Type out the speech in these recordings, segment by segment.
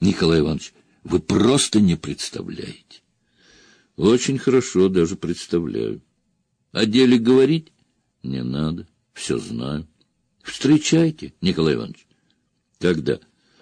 Николай Иванович, вы просто не представляете. Очень хорошо даже представляю. О деле говорить не надо, все знаю. Встречайте, Николай Иванович. Когда?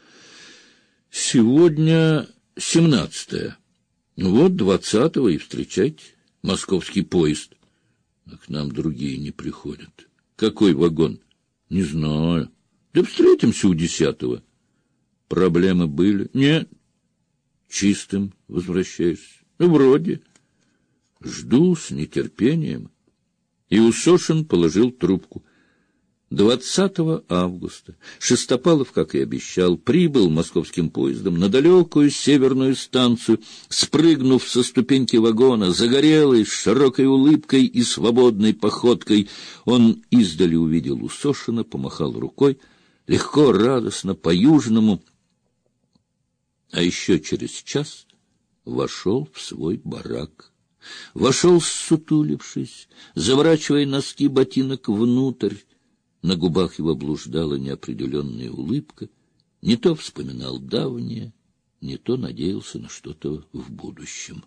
Сегодня 17-е. Вот 20-го и встречайте. Московский поезд. А к нам другие не приходят. Какой вагон? Не знаю. Да встретимся у 10-го. Проблемы были? Нет. Чистым возвращаюсь. Вроде. Жду с нетерпением. И Усошин положил трубку. 20 августа Шестопалов, как и обещал, прибыл московским поездом на далекую северную станцию. Спрыгнув со ступеньки вагона, загорелый, с широкой улыбкой и свободной походкой, он издали увидел Усошина, помахал рукой, легко, радостно, по-южному. А еще через час вошел в свой барак. Вошел, ссутулившись, заворачивая носки ботинок внутрь. На губах его блуждала неопределенная улыбка. Не то вспоминал давнее, не то надеялся на что-то в будущем.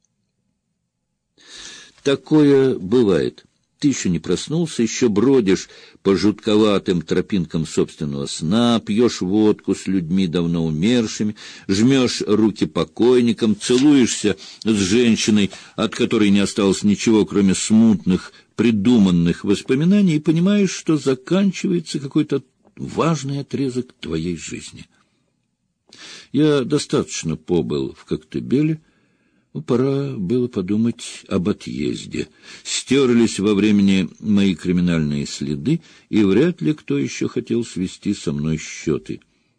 Такое бывает. Ты еще не проснулся, еще бродишь по жутковатым тропинкам собственного сна, пьешь водку с людьми давно умершими, жмешь руки покойникам, целуешься с женщиной, от которой не осталось ничего, кроме смутных, придуманных воспоминаний, и понимаешь, что заканчивается какой-то важный отрезок твоей жизни. Я достаточно побыл в Коктебеле. Пора было подумать об отъезде. Стерлись во времени мои криминальные следы, и вряд ли кто еще хотел свести со мной счеты.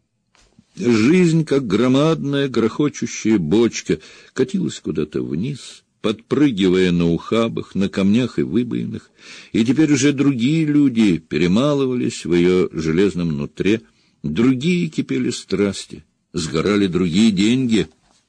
Жизнь, как громадная грохочущая бочка, катилась куда-то вниз, подпрыгивая на ухабах, на камнях и выбоинах, и теперь уже другие люди перемалывались в ее железном нутре, другие кипели страсти, сгорали другие деньги.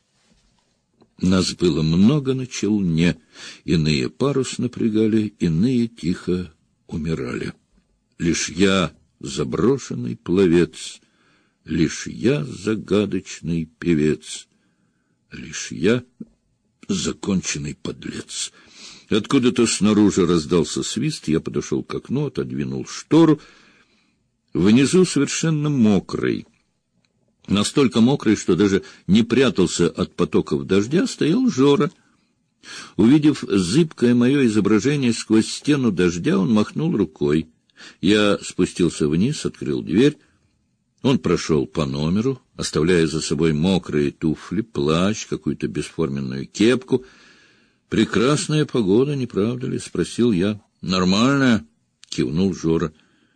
Нас было много на челне, иные парус напрягали, иные тихо умирали. Лишь я заброшенный пловец, лишь я загадочный певец, лишь я законченный подлец. Откуда-то снаружи раздался свист, я подошел к окну, отодвинул штору. Внизу совершенно мокрый. Настолько мокрый, что даже не прятался от потоков дождя, стоял Жора. Увидев зыбкое мое изображение сквозь стену дождя, он махнул рукой. Я спустился вниз, открыл дверь. Он прошел по номеру, оставляя за собой мокрые туфли, плащ, какую-то бесформенную кепку. «Прекрасная погода, не правда ли?» — спросил я. «Нормальная», — кивнул Жора.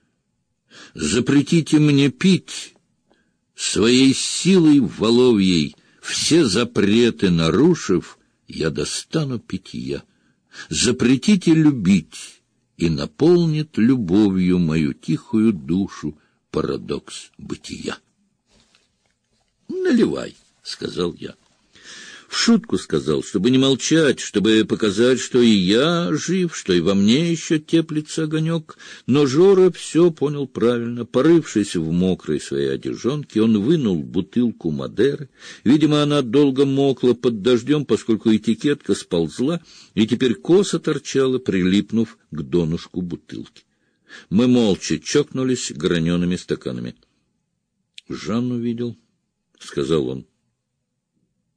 «Запретите мне пить». Своей силой воловьей, все запреты нарушив, я достану питья. Запретите любить, и наполнит любовью мою тихую душу парадокс бытия. «Наливай», — сказал я. В шутку сказал, чтобы не молчать, чтобы показать, что и я жив, что и во мне еще теплится огонек. Но Жора все понял правильно. Порывшись в мокрой своей одежонке, он вынул бутылку Мадеры. Видимо, она долго мокла под дождем, поскольку этикетка сползла, и теперь косо торчала, прилипнув к донышку бутылки. Мы молча чокнулись гранеными стаканами. — Жанну видел, — сказал он.